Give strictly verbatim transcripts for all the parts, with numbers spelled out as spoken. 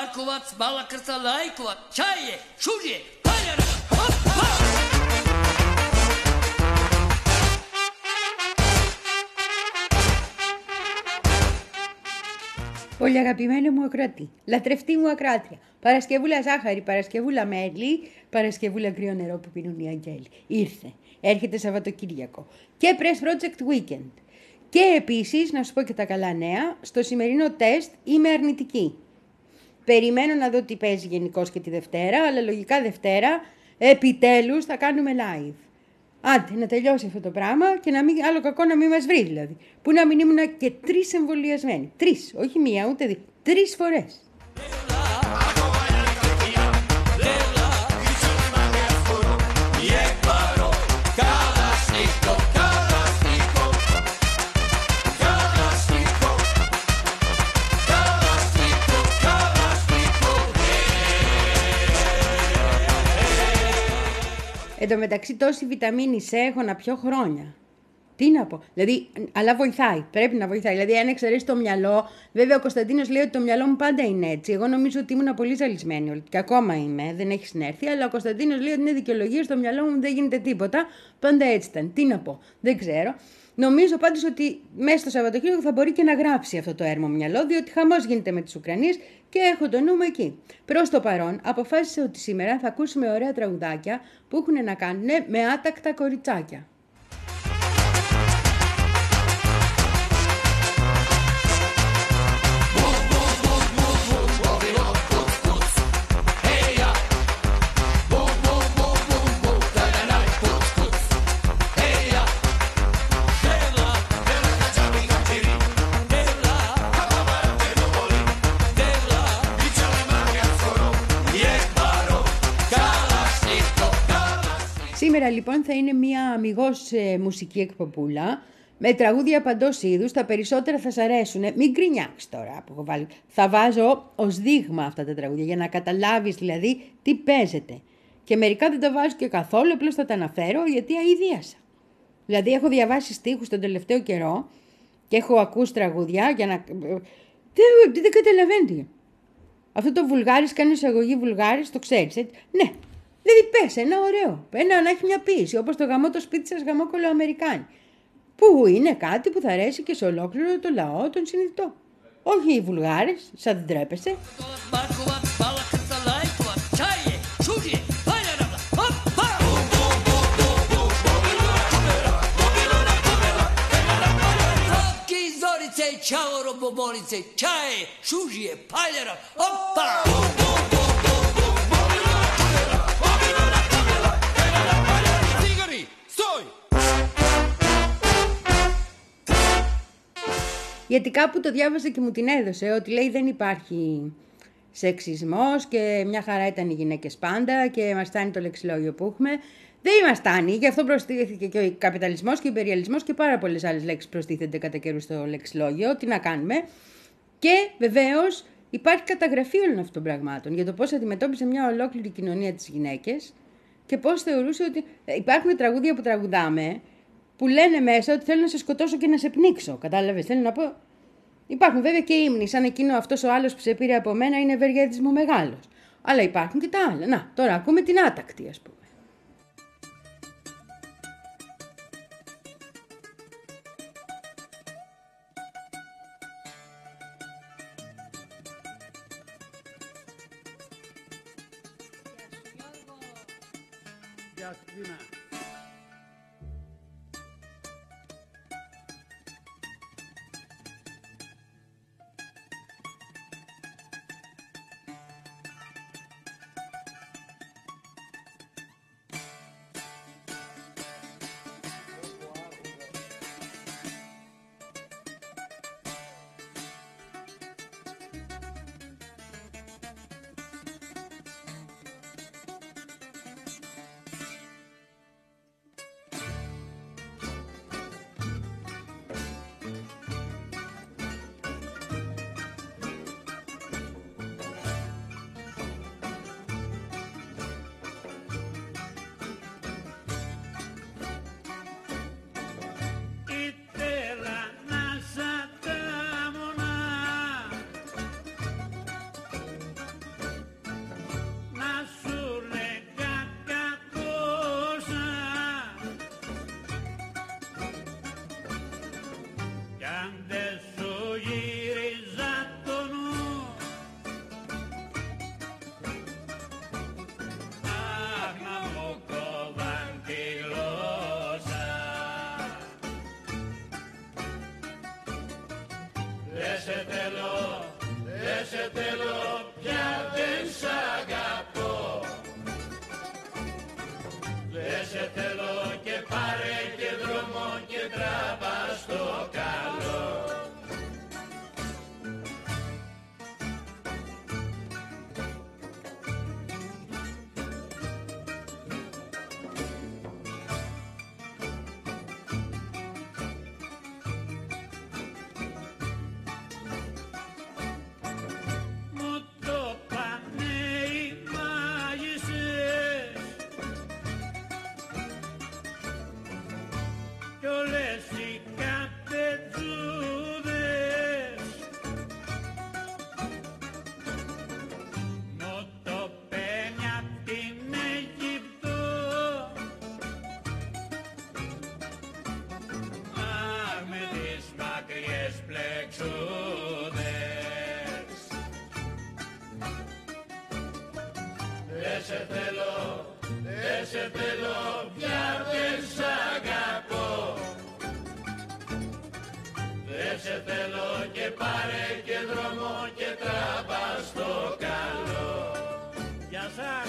Markovac, Malakrca, Lajkovac, Čaje, Šužje, Paljara, hoppa! Πολύ αγαπημένο μου ακροατή, λατρευτή μου ακράτρια, Παρασκευούλα ζάχαρη, Παρασκευούλα μέλι, Παρασκευούλα κρύο νερό που πίνουν οι αγγέλοι. Ήρθε, έρχεται Σαββατοκύριακο και Press Project Weekend. Και επίσης, να σου πω και τα καλά νέα, στο σημερινό τεστ είμαι αρνητική. Περιμένω να δω τι παίζει γενικώς και τη Δευτέρα, αλλά λογικά Δευτέρα επιτέλους θα κάνουμε live. Άντε, να τελειώσει αυτό το πράγμα και να μην, άλλο κακό να μην μας βρει δηλαδή. Που να μην ήμουν και τρεις εμβολιασμένοι. Τρεις, όχι μία ούτε δύο. Τρεις φορές. Εν τω μεταξύ τόση βιταμίνη C έχω να πιω χρόνια. Τι να πω. Δηλαδή, αλλά βοηθάει. Πρέπει να βοηθάει. Δηλαδή, αν εξαιρέσει το μυαλό, βέβαια ο Κωνσταντίνος λέει ότι το μυαλό μου πάντα είναι έτσι. Εγώ νομίζω ότι ήμουν πολύ ζαλισμένη. Και ακόμα είμαι, δεν έχει συνέρθει. Αλλά ο Κωνσταντίνος λέει ότι είναι δικαιολογία. Στο μυαλό μου δεν γίνεται τίποτα. Πάντα έτσι ήταν. Τι να πω. Δεν ξέρω. Νομίζω πάντως ότι μέσα στο Σαββατοκύριακο θα μπορεί και να γράψει αυτό το έρμο μυαλό, διότι χαμός γίνεται με τις Ουκρανίες και έχω το νου μου εκεί. Προς το παρόν, αποφάσισα ότι σήμερα θα ακούσουμε ωραία τραγουδάκια που έχουν να κάνουν με άτακτα κοριτσάκια. Σήμερα λοιπόν θα είναι μια αμιγώς ε, μουσική εκπομπούλα με τραγούδια παντός είδους, τα περισσότερα θα σ' αρέσουν. Μην γκρινιάξεις τώρα που έχω βάλει. Θα βάζω ως δείγμα αυτά τα τραγούδια για να καταλάβεις δηλαδή τι παίζεται. Και μερικά δεν τα βάζω και καθόλου, απλώς θα τα αναφέρω γιατί αηδίασα. Δηλαδή έχω διαβάσει στίχους τον τελευταίο καιρό και έχω ακούσει τραγούδια για να... Δεν, δεν καταλαβαίνετε. Αυτό το Βουλγάρης, κάνει εισαγωγή Βουλγάρης, το ξέρεις έτσι. Ναι. Δηλαδή πες ένα ωραίο, ένα να έχει μια ποίηση, όπως το γαμό το σπίτι σας γαμό κολοαμερικάνι. Που είναι κάτι που θα αρέσει και σε ολόκληρο το λαό τον συνειδητό. Όχι οι Βουλγάρες, σαν δεν τρέπεσαι. Γιατί κάπου το διάβασα και μου την έδωσε, ότι λέει δεν υπάρχει σεξισμός και μια χαρά ήταν οι γυναίκες πάντα και μας φτάνει το λεξιλόγιο που έχουμε. Δεν μας φτάνει, γι' αυτό προστίθεται και ο καπιταλισμός και ο υπεριαλισμός και πάρα πολλές άλλες λέξεις προστίθενται κατά καιρού στο λεξιλόγιο. Τι να κάνουμε. Και βεβαίως υπάρχει καταγραφή όλων αυτών των πραγμάτων για το πώς αντιμετώπισε μια ολόκληρη κοινωνία τις γυναίκες και πώς θεωρούσε ότι υπάρχουν τραγούδια που τραγουδάμε που λένε μέσα ότι θέλω να σε σκοτώσω και να σε πνίξω. Κατάλαβες, θέλω να πω. Υπάρχουν βέβαια και ύμνοι, σαν εκείνο αυτός ο άλλος που σε πήρε από μένα είναι ευεργέτης μου μεγάλος. Αλλά υπάρχουν και τα άλλα. Να, τώρα ακούμε την άτακτη, ας πούμε. Γεια σου, Δήνα. Δεν σε θέλω, δεν σε θέλω, πια δεν σ' αγαπώ. Δεν σε θέλω και πάρε και δρόμο και τράβα στο καλό. Γεια σας.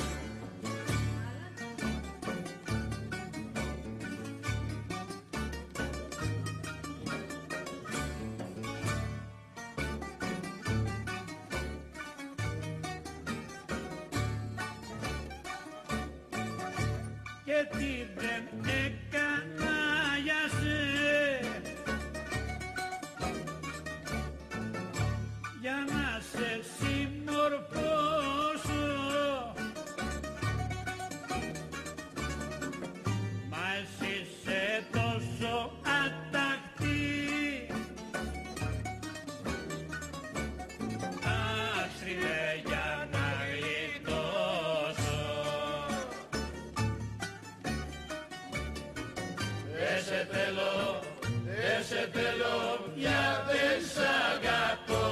Και τι δεν έκανα για σε, για να σε συμμορφώσω. Μα εσύ είσαι τόσο ατακτή, άστριμε για να γλιτώσω. Δεν σε θέλω, δεν σε θέλω, πια δεν σ' αγαπώ.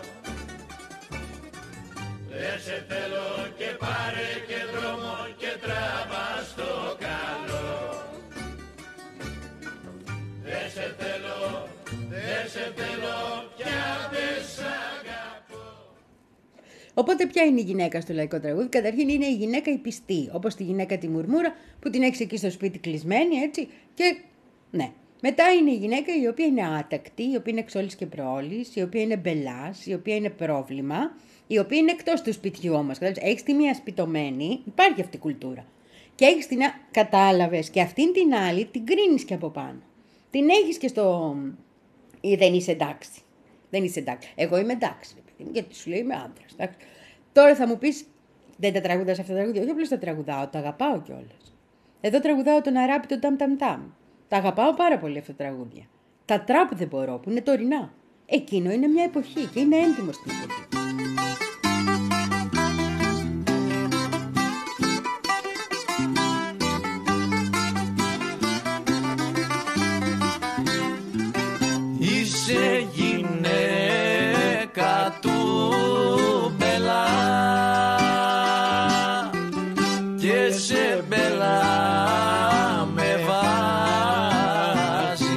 Δεν σε θέλω και πάρε και δρόμο και τράβα στο καλό. Δεν σε θέλω, δεν σε θέλω, πια δεν σ' αγαπώ. Οπότε ποια είναι η γυναίκα στο λαϊκό τραγούδι? Καταρχήν είναι η γυναίκα η πιστή, όπως τη γυναίκα τη Μουρμούρα που την έχεις εκεί στο σπίτι κλεισμένη, έτσι, και ναι. Μετά είναι η γυναίκα η οποία είναι άτακτη, η οποία είναι εξ όλης και προόλης, η οποία είναι μπελάς, η οποία είναι πρόβλημα, η οποία είναι εκτός του σπιτιού όμως. Έχεις τη μία σπιτωμένη, υπάρχει αυτή η κουλτούρα. Και έχεις την άλλη, κατάλαβες, και αυτήν την άλλη την κρίνεις και από πάνω. Την έχεις και στο ή δεν είσαι εντάξει. Δεν είσαι εντάξει. Εγώ είμαι εντάξει, γιατί σου λέει είμαι άντρας. Εντάξει. Τώρα θα μου πεις, δεν τα τραγουδάς αυτά τα τραγούδια? Όχι απλώς τα τραγουδάω, τα αγαπάω κιόλας. Εδώ τραγουδάω τον Αράπη, τον Ταμ Ταμ Ταμ. Τα αγαπάω πάρα πολύ αυτά τα τραγούδια. Τα τραπ δεν μπορώ, που είναι τωρινά. Εκείνο είναι μια εποχή και είναι έντιμο στην εποχή. Είσαι γυναίκα του μπελά και σε μπελά με βάζει.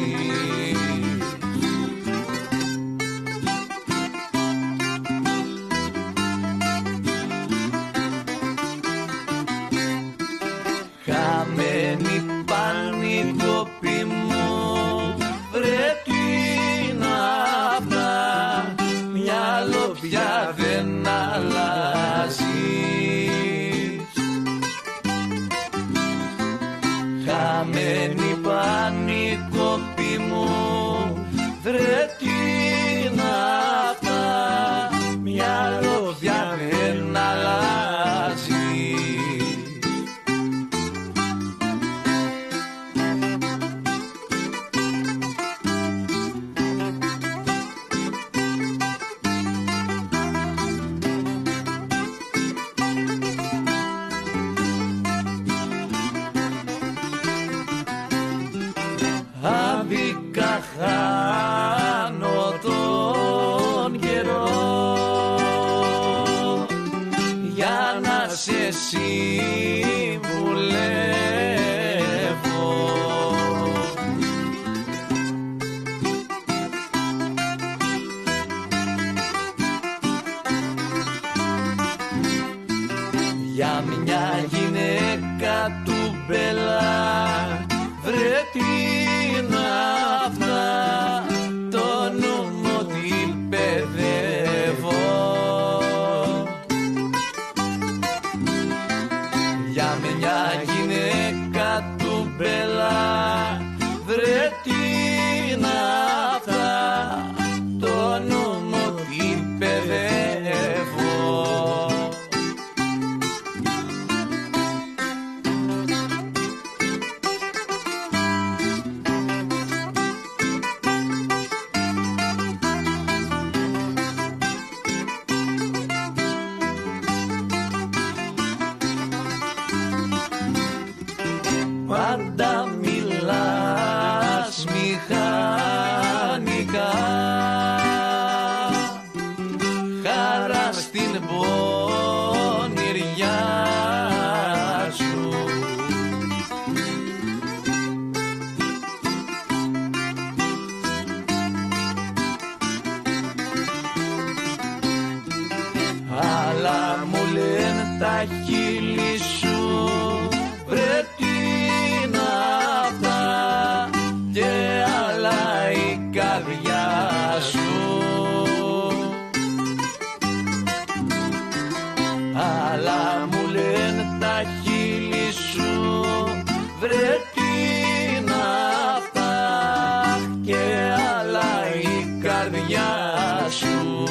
Χαμένη πανικόπη μου, βρε τι να αυτά, μυαλό πια δεν αλλάζεις. Χαμένη πανικόπη μου, βρε τι να αυτά, μυαλό πια δεν αλλάζεις. Άδικα χάνω τον καιρό για να σε συμβουλεύω. Για μια γυναίκα του μπελά, βρε τι να αυτά, το νου μου την παιδεύω. Για μια γυναίκα του μπελά, βρε τι να αυτά, το νου μου την παιδεύω. Πάντα μιλάς μηχανικά, χαρά στην πονηριά. τα χείλη σου, βρε τι είναι αυτά και άλλα η καρδιά σου. Αλλά μου λένε τα χείλη σου, βρε τι είναι αυτά και άλλα η καρδιά σου.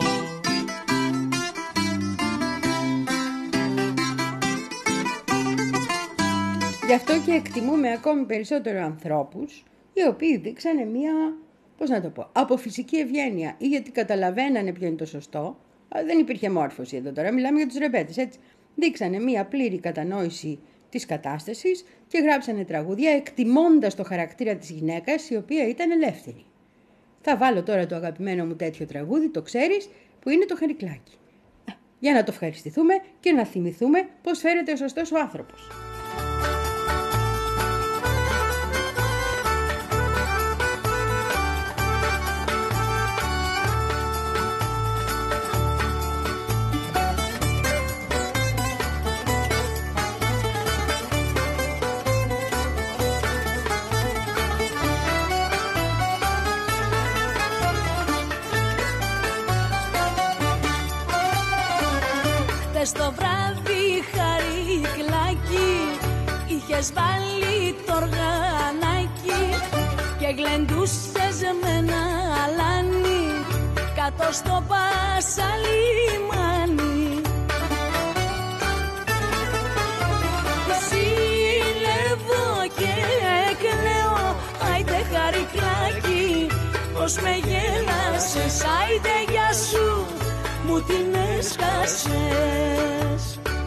Γι' αυτό και εκτιμούμε ακόμη περισσότερο ανθρώπους οι οποίοι δείξανε μία, πώς να το πω, από φυσική ευγένεια ή γιατί καταλαβαίνανε ποιο είναι το σωστό. Δεν υπήρχε μόρφωση εδώ τώρα, μιλάμε για τους ρεμπέτες, έτσι. Δείξανε μία πλήρη κατανόηση της κατάστασης και γράψανε τραγούδια εκτιμώντας το χαρακτήρα της γυναίκας η οποία ήταν ελεύθερη. Θα βάλω τώρα το αγαπημένο μου τέτοιο τραγούδι, το ξέρεις, που είναι το Χαρικλάκι. Για να το ευχαριστηθούμε και να θυμηθούμε πώς φέρεται ο σωστός ο άνθρωπος. Στο βράδυ Χαρικλάκι είχες βάλει το οργανάκι και γλεντούσες με ένα αλάνι κάτω στο Πασαλιμάνι. Ζήλευω και κλαίω, άιντε Χαρικλάκι, πως με γέλασες, άιντε γεια σου, μου την έσκασες.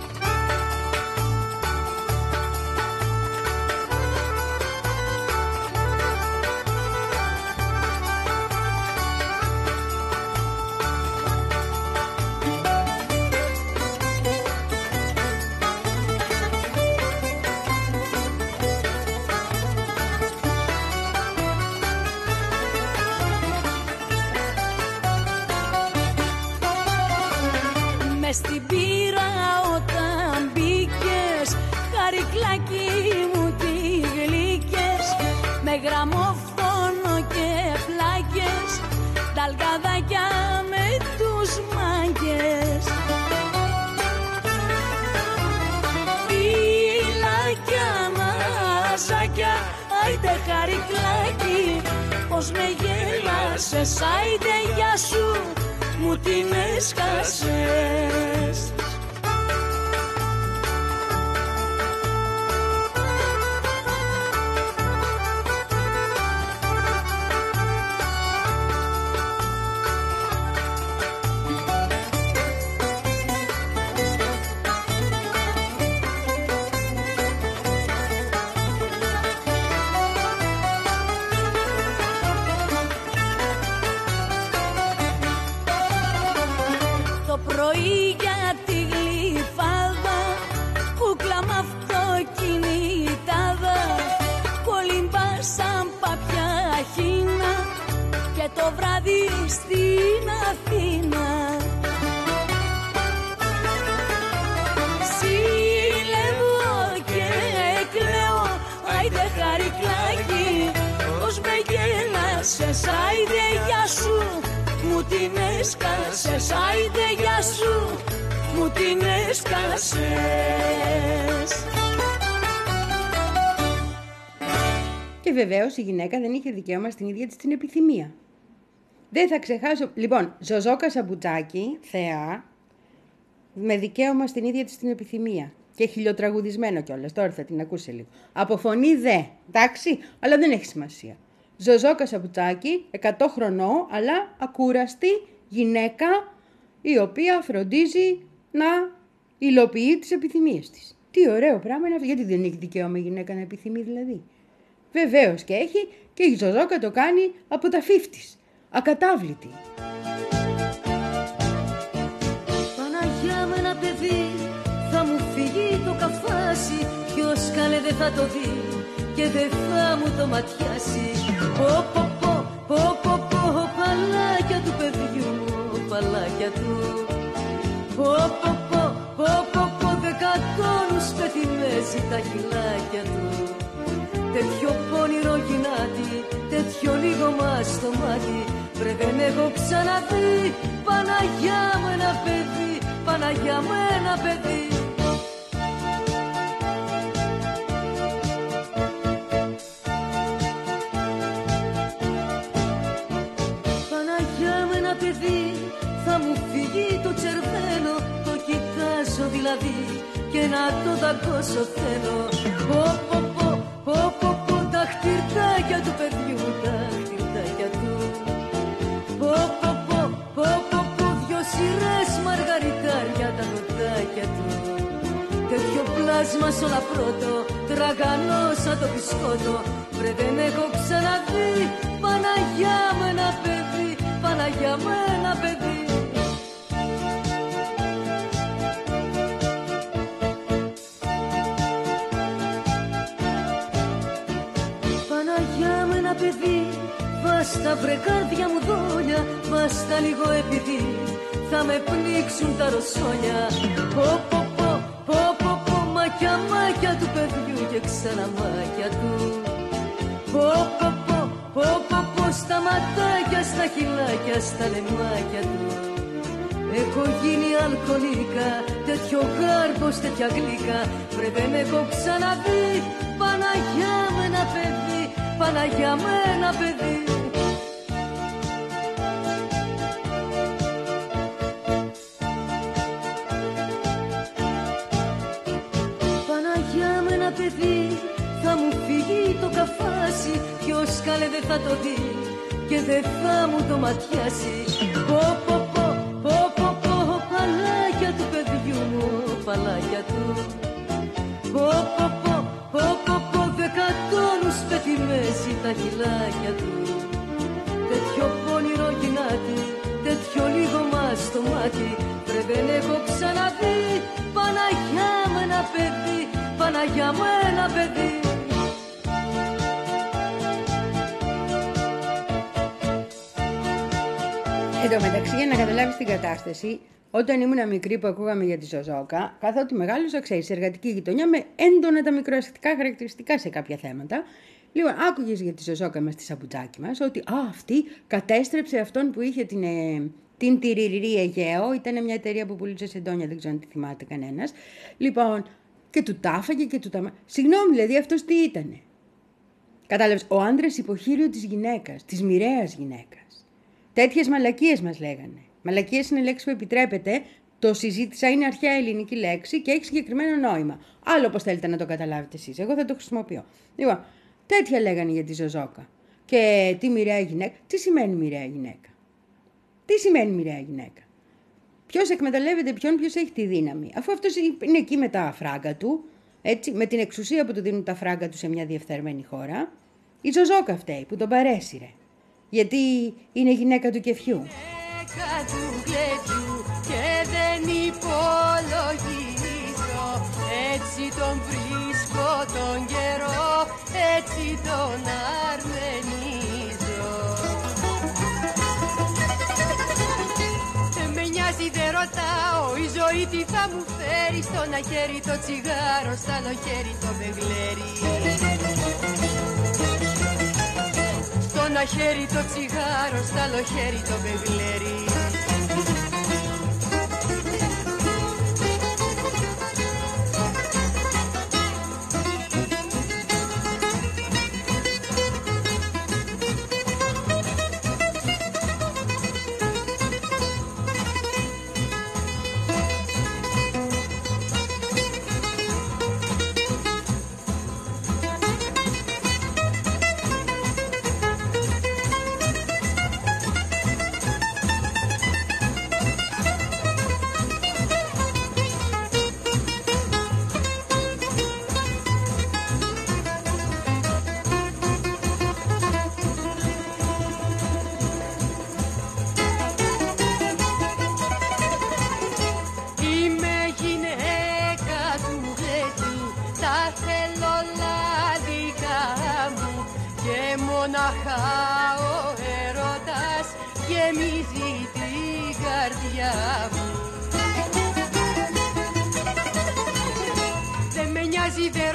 Μες στην πύρα όταν μπήκες, Χαρικλάκι μου τι γλύκες, με γραμμόφωνο και πλάκες, τα αλγαδάκια με τους μάγκες. Φυλάκια μαζάκια, άιντε Χαρικλάκι, πως με γέλασες, άιντε γεια σου, μου την έσκασες. Πρωί για τη γλυφάδα, κούκλα μ' αυτοκινητάδα, κολυμπάσαν παπιά χίνα και το βράδυ στην Αθήνα. Ζήλευω και κλαίω, άιντε Χαρικλάκι, πως με γέλασες, άιντε γεια σου, μου την έσκασες, άιντε γεια σου, μου την έσκασες. Και βεβαίως η γυναίκα δεν είχε δικαίωμα στην ίδια της την επιθυμία. Δεν θα ξεχάσω, λοιπόν, Ζωζόκα Σαμπουτζάκη, θεά, με δικαίωμα στην ίδια της την επιθυμία. Και χιλιοτραγουδισμένο κιόλας, τώρα θα την ακούσε λίγο. Από φωνή δε, εντάξει, αλλά δεν έχει σημασία. Ζωζόκα Σαμπουτζάκη, εκατό χρονών, αλλά ακούραστη γυναίκα η οποία φροντίζει να υλοποιεί τις επιθυμίες της. Τι ωραίο πράγμα είναι αυτό, γιατί δεν έχει δικαίωμα η γυναίκα να επιθυμεί δηλαδή. Βεβαίως και έχει, και η Ζωζόκα το κάνει από τα φίφτις, ακατάβλητη. Παναγιά με ένα παιδί θα μου φύγει το καφάσι, ποιος καλέ δεν θα το δει και δεν θα μου το ματιάσει. Πω πω πω, πω πω πω, παλάκια του παιδιού, παλάκια του. Πω πω πω, πω πω πω. παίζει τα χυλάκια του. Τέτοιο πόνιρο γυνάτι, τέτοιο λίγο μας στο μάτι, βρε δεν έχω ξαναδεί. Παναγιά μου ένα παιδί, Παναγιά μου ένα παιδί. Παναγιά μου ένα παιδί, θα μου φύγει το τσερβέλο, το κοιτάζω δηλαδή και να το δαγκώσω θέλω. Πω πω πω, πω πω πω, τα χτυρτάκια του παιδιού, τα χτυρτάκια του. Πω πω πω, πω πω πω, δυο σειρές μαργαριτάρια τα δοντάκια του. Τέτοιο πλάσμα σ' όλα πρώτο, τραγανό σαν το μπισκότο, βρε δεν έχω ξαναδεί. Παναγιά μου ένα παιδί, Παναγιά μου ένα παιδί. Παναγιά μου ένα παιδί, βάστα βρε καρδιά μου δόλια, βάστα λίγο επειδή θα με πνίξουν τα ροσόνια. Πω πω πω, πω πω πω, μάκια μάκια του παιδιού και ξανά μάκια του. Πω πω πω, πω πω πω, στα ματάκια, στα χυλάκια, στα λαιμάκια του. Έχω γίνει αλκοολίκα, τέτοιο γάρμπος, τέτοια γλύκα, βρε δεν έχω ξαναδεί. Παναγιά μου ένα παιδί, Παναγιά μου ένα παιδί. Παναγιά μου ένα παιδί, θα μου φύγει το καφάσι, ποιος καλέ δεν θα το δει και δεν θα μου το ματιάσει. Πω πω πω, πω πω πω, παλάκια του παιδιού μου, παλάκια του. Πω πω πω, πω πω πω, δεκατόνους πετυμέζει τα χυλάκια του. Τέτοιο πόνιρο γυνάτι, τέτοιο λίγο μας στο μάτι, βρε δεν έχω ξαναδεί. Παναγιά μου ένα παιδί, Παναγιά μου ένα παιδί. Εν τω μεταξύ, για να καταλάβεις την κατάσταση, όταν ήμουν μικρή που ακούγαμε για τη Ζωζόκα, καθότι μεγάλωσα, ξέρεις, σε εργατική γειτονιά με έντονα τα μικροαστικά χαρακτηριστικά σε κάποια θέματα. Λοιπόν, άκουγες για τη Ζωζόκα μες στη σαπουτζάκι μας, ότι α, αυτή κατέστρεψε αυτόν που είχε την, ε, την Τυριρή Αιγαίο, ήταν μια εταιρεία που πουλούσε σεντόνια, δεν ξέρω αν τη θυμάται κανένας. Λοιπόν, και του τάφαγε και του τα... Συγγνώμη, δηλαδή αυτός τι ήτανε. Κατάλαβες, ο άντρας υποχείριο της γυναίκας, της μοιραίας γυναίκας. Τέτοιες μαλακίες μας λέγανε. Μαλακίες είναι λέξη που επιτρέπεται, το συζήτησα, είναι αρχαία ελληνική λέξη και έχει συγκεκριμένο νόημα. Άλλο πώς θέλετε να το καταλάβετε εσείς. Εγώ θα το χρησιμοποιώ. Λοιπόν, τέτοια λέγανε για τη Ζωζόκα. Και τι μοιραία γυναίκα. Τι σημαίνει μοιραία γυναίκα. Τι σημαίνει μοιραία γυναίκα. Ποιος εκμεταλλεύεται ποιον, ποιος έχει τη δύναμη. Αφού αυτός είναι εκεί με τα φράγκα του, έτσι, με την εξουσία που του δίνουν τα φράγκα του σε μια διεφθαρμένη χώρα, η Ζωζόκα φταίει που τον παρέσυρε. Γιατί είναι γυναίκα του κεφιού. Γυναίκα του κλέφιου και δεν υπολογίζω, έτσι τον βρίσκω τον καιρό, έτσι τον αρμενίζω. Δεν με νοιάζει, δεν ρωτάω, η ζωή τι θα μου φέρει, στο ένα χέρι το τσιγάρο, στο άλλο χέρι το μπεγλέρι. Στο ένα χέρι το τσιγάρο, στο άλλο χέρι το μπεγλέρι. Μονάχα ο έρωτας γεμίζει την καρδιά μου. Δεν με νοιάζει, δεν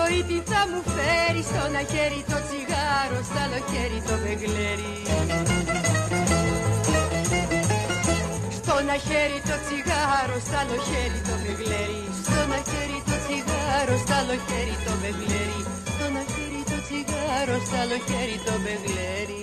ζωή τι θα μου φέρει, στο ένα χέρι το τσιγάρο, στο άλλο χέρι το μπεγλέρι. Στο ένα χέρι το τσιγάρο, στο άλλο χέρι το μπεγλέρι. Στο ένα χέρι το τσιγάρο, στο άλλο χέρι το μπεγλέρι. Στο ένα χέρι το τσιγάρο, στο άλλο χέρι το μπεγλέρι.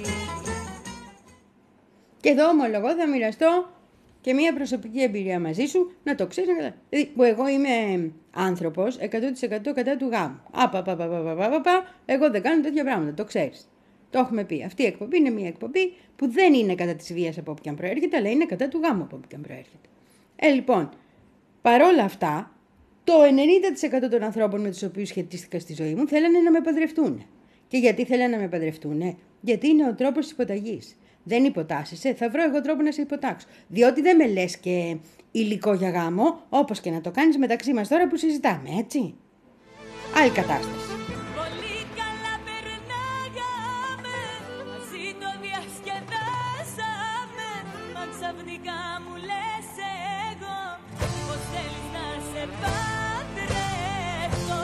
Και εδώ ομολογώ θα μοιραστώ και μια προσωπική εμπειρία μαζί σου, να το ξέρεις. Δηλαδή, που εγώ είμαι άνθρωπος εκατό τοις εκατό κατά του γάμου. Απαπαπαπαπαπαπα, εγώ δεν κάνω τέτοια πράγματα, το ξέρεις. Το έχουμε πει. Αυτή η εκπομπή είναι μια εκπομπή που δεν είναι κατά της βίας από όποιαν προέρχεται, αλλά είναι κατά του γάμου από όποιαν προέρχεται. Ε, λοιπόν, παρόλα αυτά, το ενενήντα τοις εκατό των ανθρώπων με τους οποίους σχετίστηκα στη ζωή μου θέλανε να με παντρευτούν. Και γιατί θέλανε να με παντρευτούν? Γιατί είναι ο τρόπος της υποταγής. Δεν υποτάσσεσαι, θα βρω εγώ τρόπο να σε υποτάξω. Διότι δεν με λες και υλικό για γάμο, όπως και να το κάνεις μεταξύ μας τώρα που συζητάμε, έτσι. Άλλη κατάσταση. Πολύ καλά περνάγαμε, μαζί το διασκεδάσαμε. Μα ξαφνικά μου λες εγώ, πως θέλεις να σε παντρευτώ.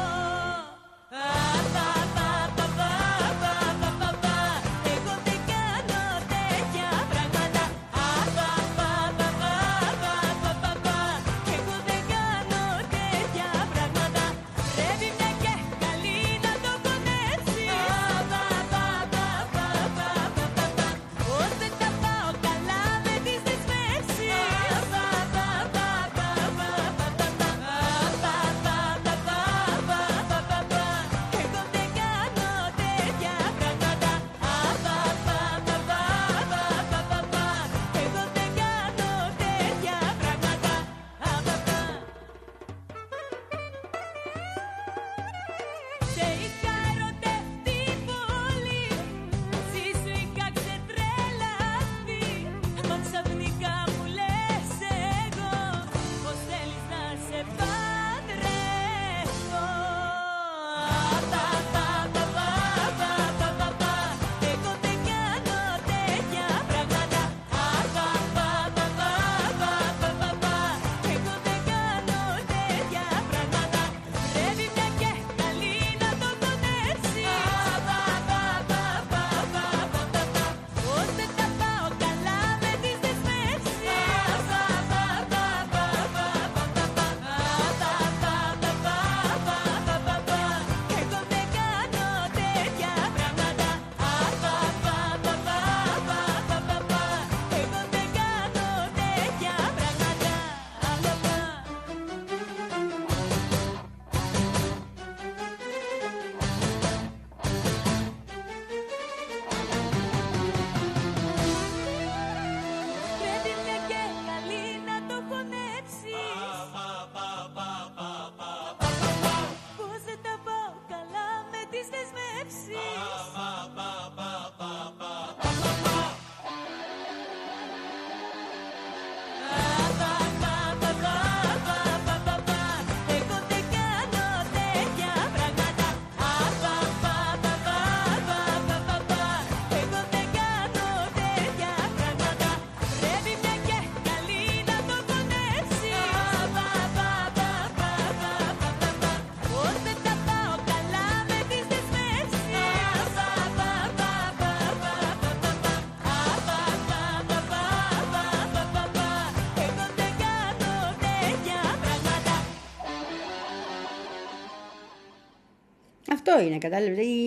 Αυτό είναι, κατάλαβε.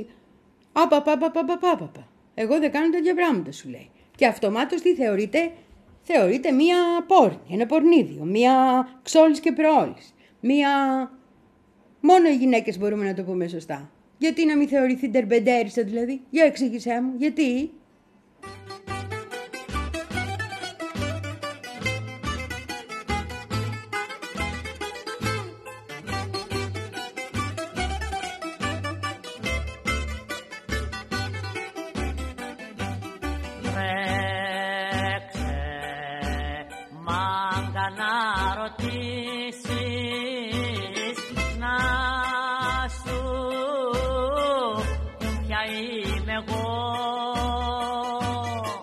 Απαπαπαπαπαπαπαπα. Εγώ δεν κάνω τέτοια πράγματα, σου λέει. Και αυτομάτως τι θεωρείται? Θεωρείται μία πόρνη, ένα πορνίδιο, μία ξόλης και προόλης. Μία... Μόνο οι γυναίκες μπορούμε να το πούμε σωστά. Γιατί να μην θεωρηθεί ντερμπεντέρισα δηλαδή? Για εξήγησέ μου, γιατί? Είμαι εγώ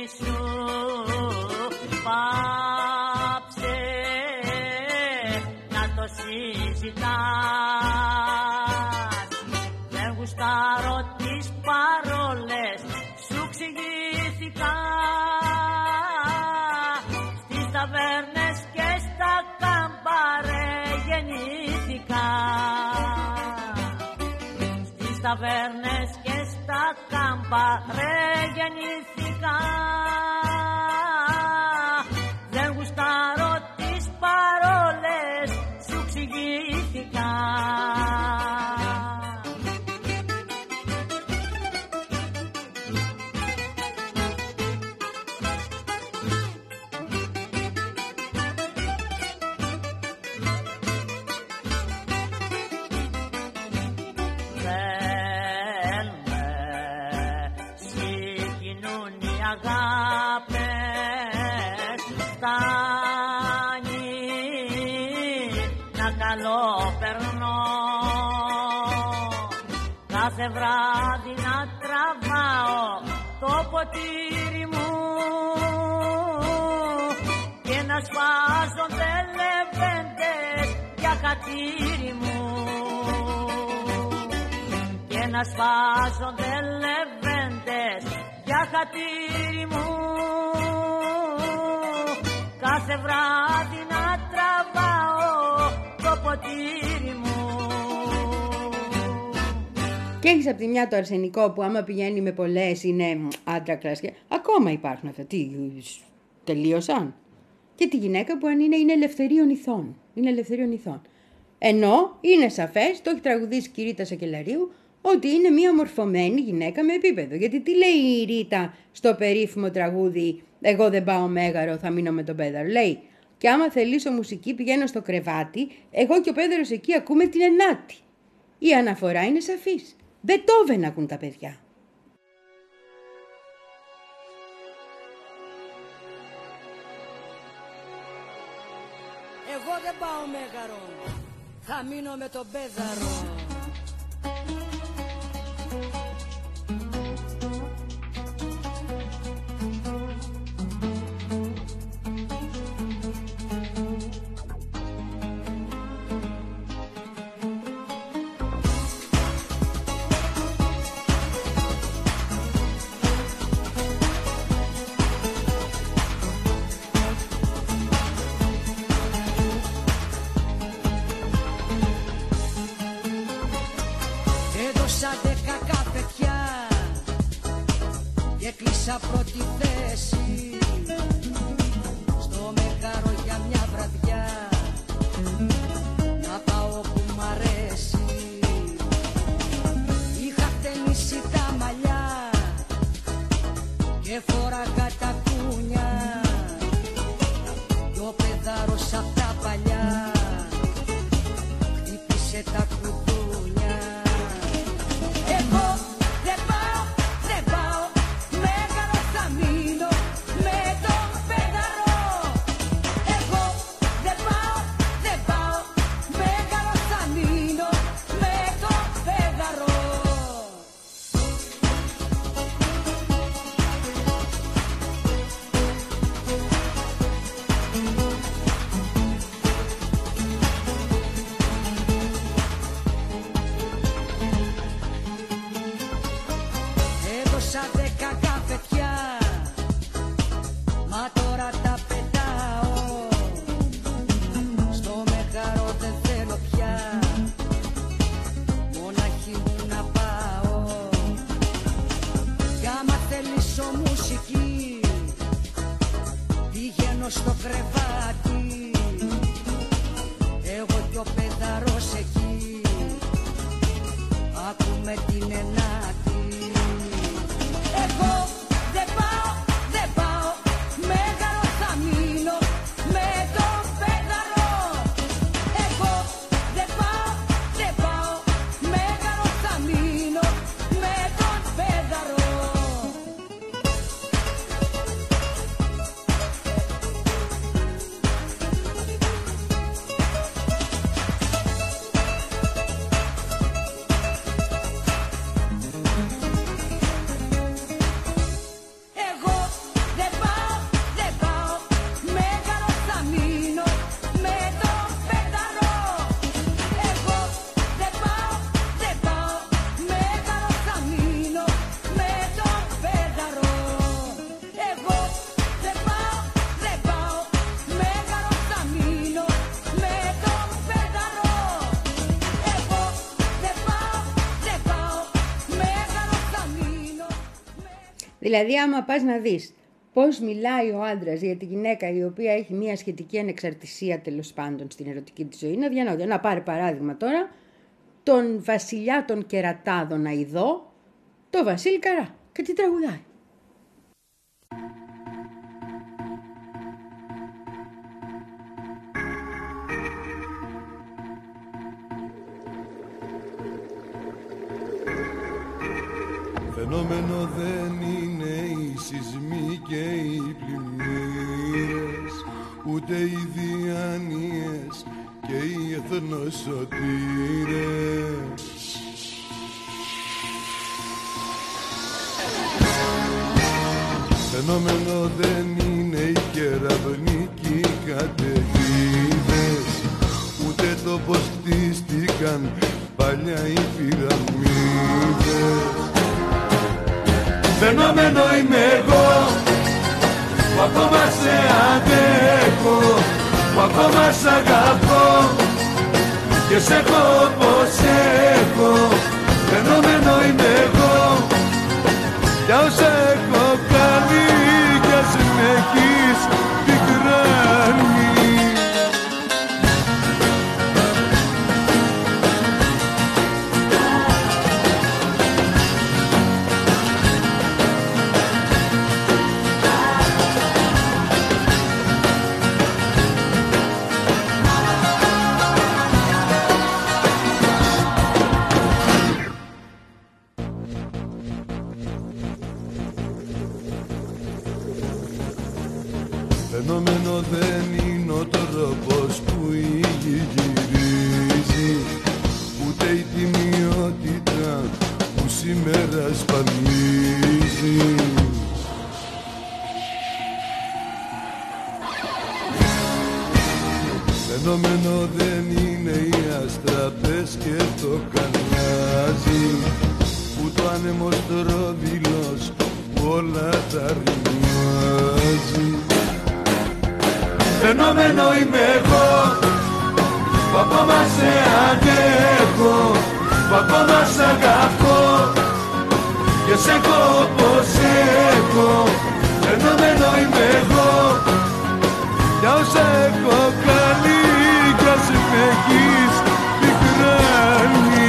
σου. Πάψε να το συζητάς. Δεν γουστάρω τις παρόλες, σου εξηγήθηκα. Στις ταβέρνες και στα κάμπαρε γεννήθηκα. Στις ταβέρνες και στα κάμπαρε γεννήθηκα. Δεν γουστάρω τις παρόλες, σου εξηγήθηκα. Αγάπες φτάνει να καλό περνώ. Κάθε βράδυ να τραβάω το ποτήρι μου και να σφάζονται λεβέντες για χατήρι μου, και να σφάζονται λεβέντες για χατήρι μου. Κάθε βράδυ να τραβάω το ποτήρι μου. Και έχεις από τη μια το αρσενικό που άμα πηγαίνει με πολλές είναι άντρα κλάσια. Ακόμα υπάρχουν αυτά. Τι, τελείωσαν. Και τη γυναίκα που αν είναι, είναι ελευθερίων ηθών. Είναι ελευθερίων ηθών. Ενώ είναι σαφές, το έχει τραγουδήσει η Ρίτα Σακελαρίου, ότι είναι μια μορφωμένη γυναίκα με επίπεδο. Γιατί τι λέει η Ρίτα στο περίφημο τραγούδι «Εγώ δεν πάω μέγαρο, θα μείνω με τον πέδαρο». Λέει «Και άμα θελήσω μουσική πηγαίνω στο κρεβάτι, εγώ και ο πέδαρος εκεί ακούμε την ενάτη». Η αναφορά είναι σαφής. Μπετόβεν ακούν τα παιδιά. Εγώ δεν πάω μέγαρο, θα μείνω με τον πέδαρο. Έκλεισα πρώτη θέση στο Μέγαρο για μια βραδιά, να πάω που μ' αρέσει. Είχα χτενίσει τα μαλλιά και φοράγα τα κούνια κι ο πεδάρος απ' τα παλιά χτύπησε τα κουδούνια. Εγώ δεν πάω, δεν πάω, Μέγαρο θα μείνω με τον πέδαρο. Εγώ δεν πάω, δεν πάω, Μέγαρο θα μείνω με τον πέδαρο. Έδωσα δέκα καφετιά, μα τώρα τα πετάω. Στο Μέγαρο δεν θέλω πια, μοναχή μου να πάω. Κι άμα θελήσω μουσική, πηγαίνω στο κρεβάτι. Εγώ κι ο πεδαρός εκεί, ακούμε την ενάτη. Εγώ δεν πάω, δεν πάω, Μέγαρο θα μείνω με τον πέδαρο. Εγώ δεν πάω, δεν πάω, Μέγαρο θα μείνω με τον πέδαρο. Δηλαδή, άμα πας να δεις πώς μιλάει ο άντρας για τη γυναίκα η οποία έχει μια σχετική ανεξαρτησία τέλος πάντων στην ερωτική της ζωή, να διανόητο. Να πάρει παράδειγμα τώρα τον βασιλιά των κερατάδων Αηδό, το Βασίλη Καρά. Και τι τραγουδάει. Φαινόμενο δεν είναι οι σεισμοί και οι πλημμύρες, ούτε οι διάνοιες και οι εθνοσωτήρες. Φαινόμενο δεν είναι οι κεραυνικοί καταιγίδες, ούτε το πως χτίστηκαν παλιά οι πυραμίδες. Φαινόμενο είμαι εγώ, που ακόμα σε αντέχω, που ακόμα σ' αγαπώ και σε έχω όπως έχω. Φαινόμενο είμαι εγώ, για όσα έχω κάνει κι ας με έχεις πικράνει. Φαινόμενο δεν είναι ο τρόπος που η γη γυρίζει, ούτε η τιμιότητα που σήμερα σπανίζει. Φαινόμενο δεν είναι οι αστραπές και το κανιάζι, που το άνεμος τρόδιλος που όλα τα ρημάζει. Φαινόμενο είμαι εγώ, που ακόμα σε αντέχω, που ακόμα σ' αγαπώ και σε έχω όπως έχω. Φαινόμενο είμαι εγώ, για όσα έχω κάνει κι ας με έχεις πικράνει.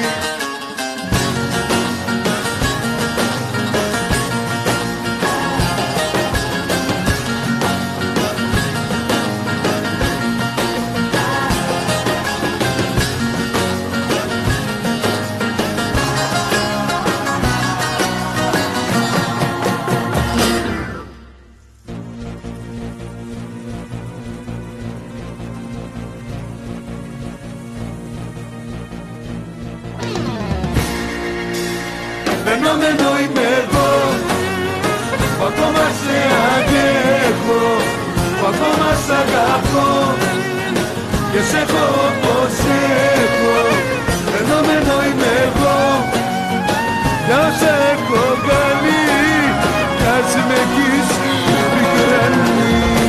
Φαινόμενο είμαι εγώ, που ακόμα σε αντέχω, που ακόμα σ' αγαπώ και σε έχω όπως έχω. Φαινόμενο είμαι εγώ, για όσα έχω κάνει κι ας με έχεις πικράνει.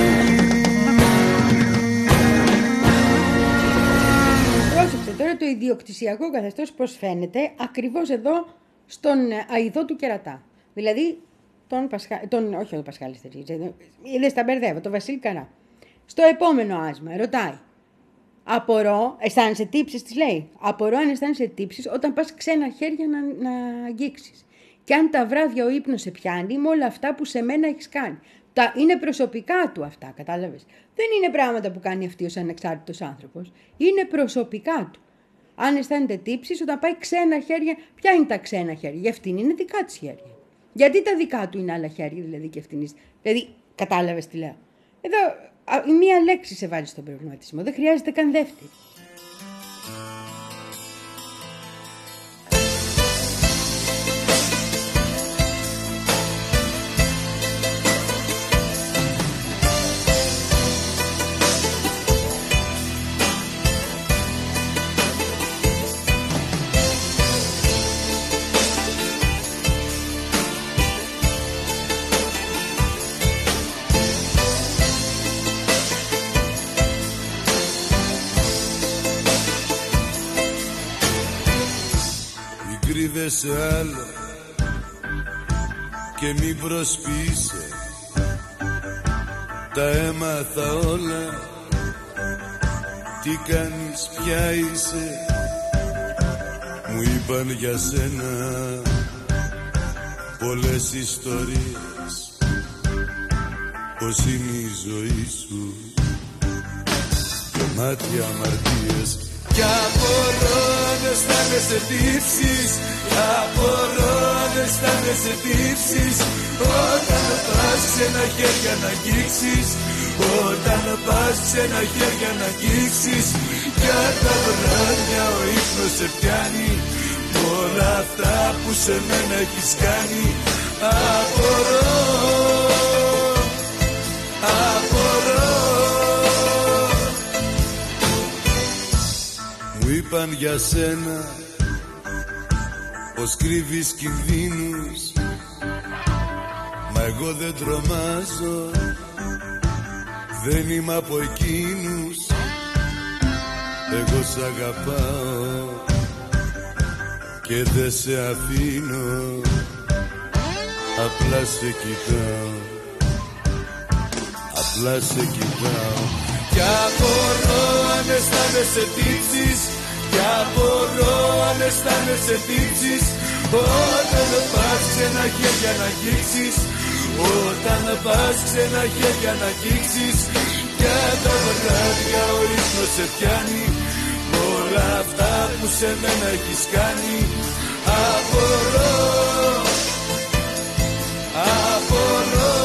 Πρόσεξε τώρα το ιδιοκτησιακό καθεστώς πώς φαίνεται ακριβώς εδώ στον Αηδό του Κερατά. Δηλαδή, τον Πασχα... τον... όχι τον Πασχάλη Στερίτσα, είδες τα μπερδεύω, τον Βασίλη Καρά. Στο επόμενο άσμα ρωτάει, απορώ, αισθάνεσαι τύψεις, της λέει, απορώ αν αισθάνεσαι τύψεις όταν πας ξένα χέρια να, να αγγίξεις. Και αν τα βράδια ο ύπνος σε πιάνει με όλα αυτά που σε μένα έχεις κάνει. Τα... Είναι προσωπικά του αυτά, κατάλαβες. Δεν είναι πράγματα που κάνει αυτή ως ανεξάρτητος άνθρωπος. Είναι προσωπικά του. Αν αισθάνεται τύψεις όταν πάει ξένα χέρια, ποια είναι τα ξένα χέρια? Για αυτήν είναι δικά της χέρια. Γιατί τα δικά του είναι άλλα χέρια, δηλαδή και αυτήν. Δηλαδή, κατάλαβες τι λέω. Εδώ η μία λέξη σε βάζει στον προβληματισμό. Δεν χρειάζεται καν δεύτερη. Σε άλλο και μη προσποιείσαι, τα έμαθα όλα. Τι κάνεις, ποια είσαι, μου είπαν για σένα πολλές ιστορίες, πως είναι η ζωή σου γεμάτη αμαρτίες. Κι απορώ αν αισθάνεσαι τύψεις, απορώ αν αισθάνεσαι τύψεις, όταν πας ξένα χέρια να αγγίξεις, όταν πας ξένα χέρια να αγγίξεις. Για τα βράδια ο ύπνος σε πιάνει, όλα αυτά που σε μένα έχεις κάνει. Απορώ, απορώ. Μου είπαν για σένα πως κρύβεις κινδύνους, μα εγώ δεν τρομάζω, δεν είμαι από εκείνους. Εγώ σ' αγαπάω και δεν σε αφήνω, απλά σε κοιτάω, απλά σε κοιτάω. Κι απορώ αν αισθάνεσαι τύψεις, κι απορώ αν αισθάνεσαι τύψεις, όταν πας ξένα χέρια να αγγίξεις, όταν πας ξένα χέρια να αγγίξεις. Για τα βράδια ο ύπνος σε πιάνει, όλα αυτά που σε μένα έχεις κάνει. Απορώ, απορώ.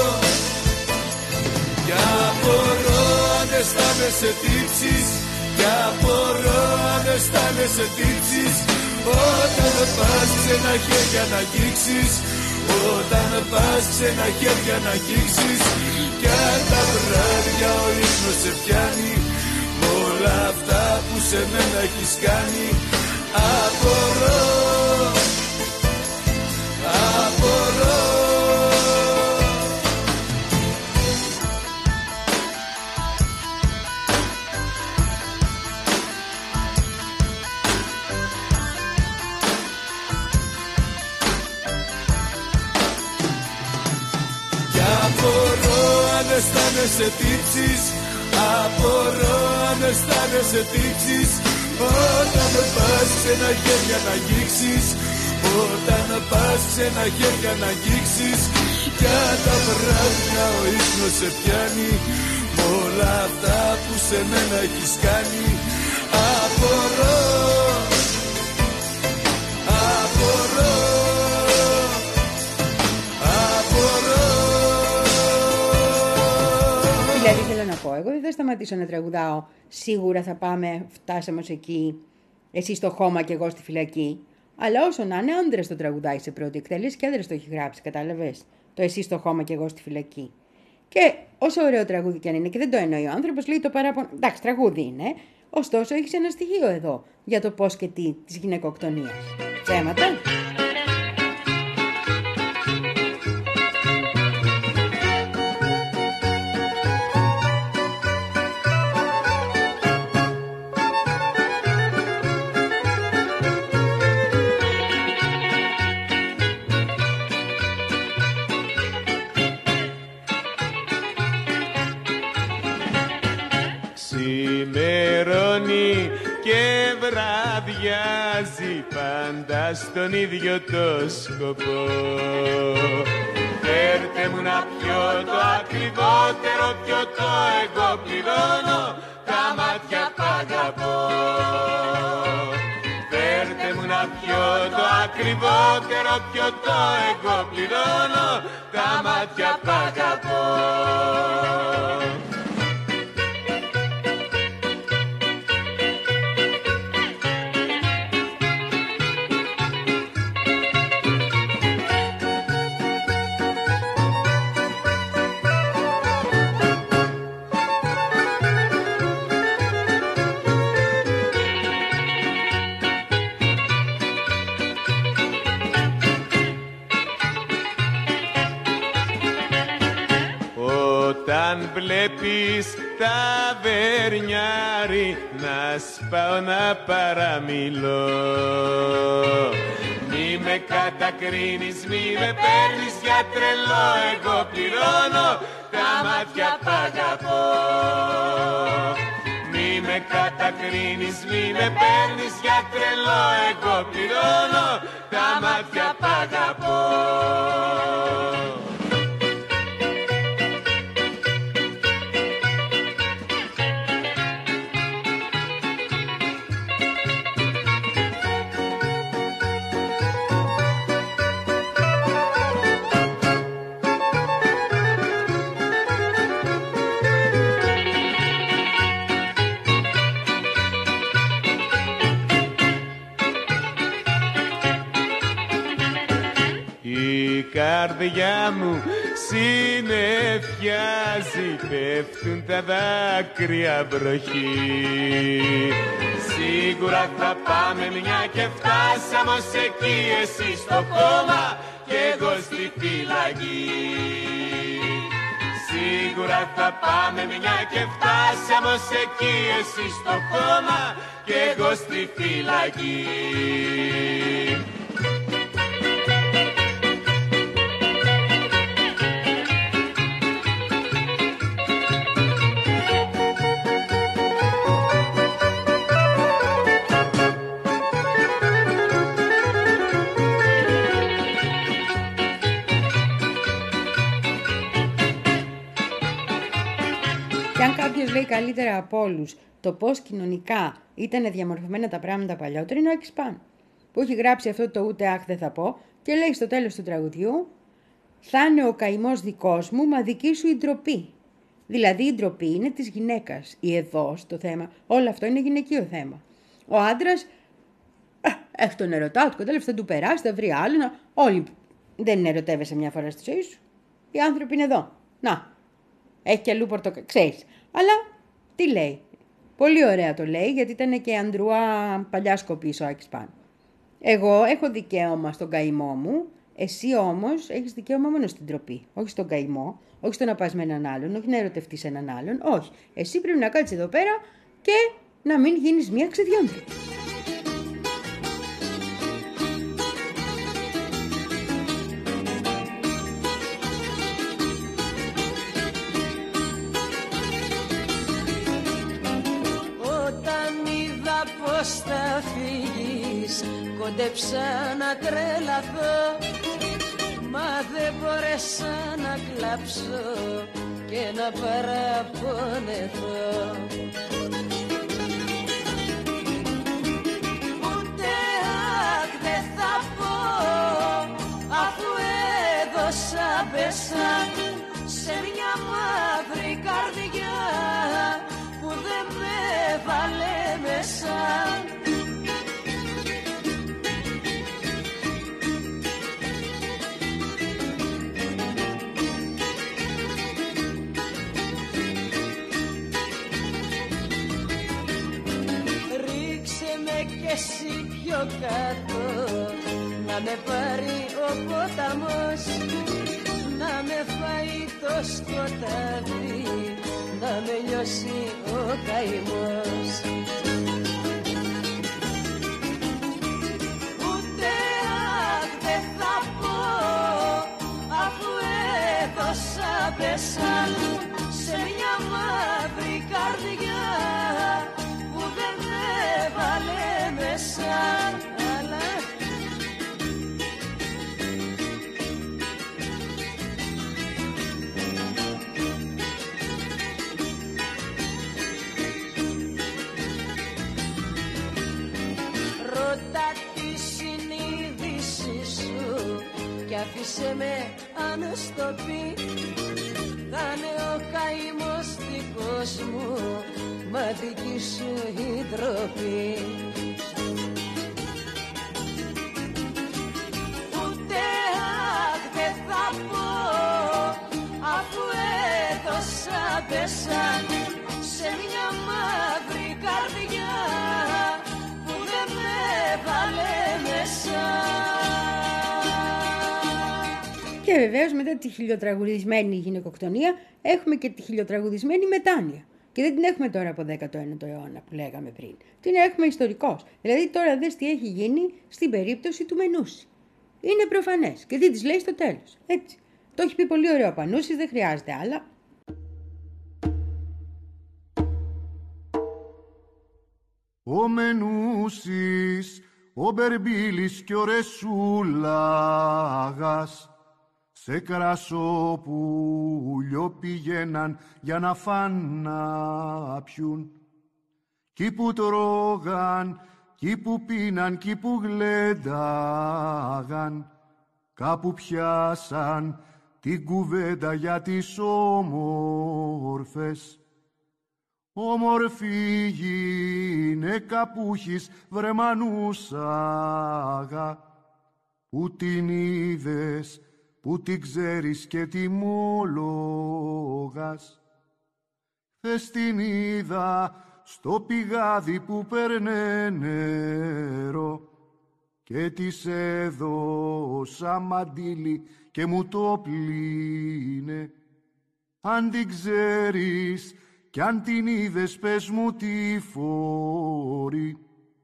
Κι απορώ αν αισθάνεσαι τύψεις, κι απορώ αν αισθάνεσαι τύψεις, όταν πας ξένα χέρια να αγγίξεις, όταν πας ξένα χέρια να αγγίξεις. Κι τα βράδια ο ύπνος σε πιάνει, όλα αυτά που σε μένα έχεις κάνει. Απορώ, απορώ. Απορώ αν αισθάνεσαι τύψεις, απορώ αν αισθάνεσαι τύψεις, όταν πας ξένα χέρια να αγγίξεις, όταν πας ξένα χέρια να αγγίξεις. Για τα βράδια ο ύπνος σε πιάνει, όλα αυτά που σε μένα έχεις κάνει. Απορώ, απορώ. Δηλαδή θέλω να πω, εγώ δεν θα σταματήσω να τραγουδάω. Σίγουρα θα πάμε, φτάσαμε ως εκεί, εσύ στο χώμα και εγώ στη φυλακή. Αλλά όσο να είναι, άντρας το τραγουδάει σε πρώτη εκτέλεση και άντρας το έχει γράψει, κατάλαβες. Το εσύ στο χώμα και εγώ στη φυλακή. Και όσο ωραίο τραγούδι κι αν είναι, και δεν το εννοεί ο άνθρωπος, λέει το παράπονο. Εντάξει, τραγούδι είναι. Ωστόσο, έχει ένα στοιχείο εδώ για το πώς και τι της γυναικοκτονίας. Ψέματα. Ξημερώνει και βραδιάζει πάντα στον ίδιο το σκοπό. Φέρτε μου να πιω το ακριβότερο πιωτό, εγώ πληρώνω τα μάτια π' αγαπώ. Φέρτε μου να πιω το ακριβότερο πιωτό, εγώ πληρώνω τα μάτια π' αγαπώ. Όταν βλέπεις ταβερνιάρι να σπάω να παραμιλώ, Μη με κατακρίνεις, μη με παίρνεις για τρελό, εγώ πληρώνω τα μάτια π' αγαπώ. Μη με κατακρίνεις, μη με παίρνεις για τρελό, εγώ πληρώνω τα μάτια π' αγαπώ. Η καρδιά μου συννεφιάζει, πέφτουν τα δάκρυα βροχή. Σίγουρα θα πάμε μια και φτάσαμε ως εκεί, εσύ στο κόμμα και εγώ στη φυλακή. Σίγουρα θα πάμε μια και φτάσαμε ως εκεί, εσύ στο κόμμα και εγώ στη φυλακή. Και αν κάποιος λέει καλύτερα από όλους το πώς κοινωνικά ήταν διαμορφωμένα τα πράγματα παλιότερα, είναι ο Άκης Παν, που έχει γράψει αυτό το ούτε αχ δεν θα πω και λέει στο τέλος του τραγουδιού «Θα είναι ο καημός δικός μου, μα δική σου η ντροπή». Δηλαδή η ντροπή είναι της γυναίκας. Η εδώ στο θέμα, όλο αυτό είναι γυναικείο θέμα. Ο άντρας ε, έχει τον ερωτά του, κατάλαβε, θα του περάσει, θα βρει άλλο. Να... Όλοι δεν ερωτεύεσαι μια φορά στη ζωή σου. Οι άνθρωποι είναι εδώ. Να. Έχει και αλλού πορτοκαλί, ξέρεις. Αλλά τι λέει. Πολύ ωραία το λέει, γιατί ήταν και αντρουά παλιά σκοπής ο Άκης Παν. Εγώ έχω δικαίωμα στον καημό μου, εσύ όμως έχεις δικαίωμα μόνο στην ντροπή. Όχι στον καημό, όχι στο να πας με έναν άλλον, όχι να ερωτευτείς έναν άλλον, όχι. Εσύ πρέπει να κάτσεις εδώ πέρα και να μην γίνεις μία ξεδιόντρη. Πώς θα φύγεις, κόντεψα να τρελαθώ, μα δεν μπόρεσα να κλάψω και να παραπονεθώ. Ούτε αχ δεν θα πω, αφού έδωσα πέσα σε μια μαύρη καρδιά που δεν με βάλε μέσα. Ρίξε με κι εσύ πιο κάτω, να με πάρει ο ποταμός, να με φάει το σκοτάδι, να με λιώσει ο καημός. Ούτε αχ δεν θα πω, αφού έδωσα πέσα σε μια μαύρη καρδιά που δεν έβαλε μέσα. Ρώτα τη συνείδηση σου κι άφησε με αν στο πει, θα είναι ο καημός δικός μου, μα δική σου η ντροπή. Ούτε αχ δεν θα πω, αφού έδωσα πέσα σε μια μαύρη καρδιά που δεν με βάλε μέσα. Και βεβαίως μετά τη χιλιοτραγουδισμένη γυναικοκτονία έχουμε και τη χιλιοτραγουδισμένη μετάνοια. Και δεν την έχουμε τώρα από δέκατο ένατο αιώνα που λέγαμε πριν. Την έχουμε ιστορικός. Δηλαδή τώρα δες τι έχει γίνει στην περίπτωση του Μενούση. Είναι προφανές. Και τι της λέει στο τέλος. Έτσι. Το έχει πει πολύ ωραίο ο Πανούσης, δεν χρειάζεται άλλα. Ο Μενούσης, ο Μπερμπίλης και ο Ρεσούλαγας σε κρασόπουλιο πήγαιναν για να φαν να πιούν. Κι που τρώγαν, κι που πίναν, κι που γλένταγαν, κάπου πιάσαν την κουβέντα για τις όμορφες. Όμορφη γυναίκα που έχεις βρε Μανούσαγα, που την είδες, που την ξέρεις και τι μόλογας. Χθες την είδα στο πηγάδι που παίρνε νερό και της έδωσα μαντίλι και μου το πλύνε. Αν την ξέρεις κι αν την είδες πες μου τι φορεί,